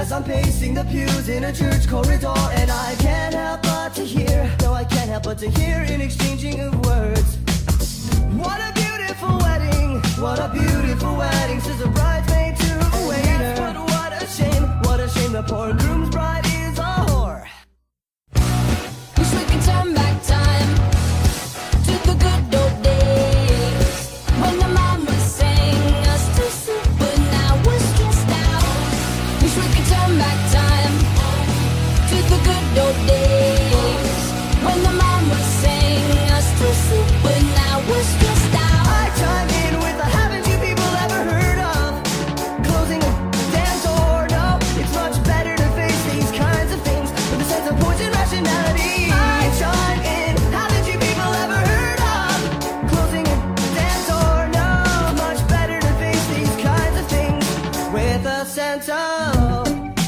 As I'm pacing the pews in a church corridor, and I can't help but to hear, no, I can't help but to hear in exchanging of words. What a beautiful wedding, what a beautiful wedding, says a bridesmaid to a waiter. Yes, but what a shame, the poor groom's bride is a whore. Wish we could turn back time to the good old days when the mama sang us to sleep, but now we're stressed out. Wish we could turn back time to the good old days when the mama sang us to sleep, but now we're stressed out. I chime in with a haven't you people ever heard of closing a damn door? No, it's much better to face these kinds of things with a sense of poison rationality. I chime in, haven't you people ever heard of closing a damn door? No, it's much better to face these kinds of things with a sense of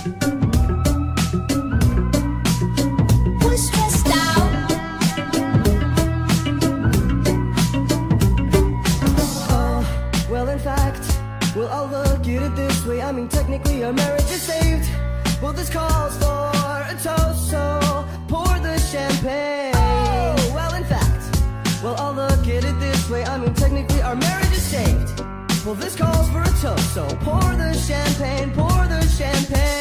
We're stressed out. well, in fact, well, I'll look at it this way. I mean, technically our marriage is saved. Well, this calls for a toast, so pour the champagne. Oh, well, in fact, well, I'll look at it this way. I mean, technically our marriage is saved. Well, this calls for a toast, so pour the champagne, pour the champagne.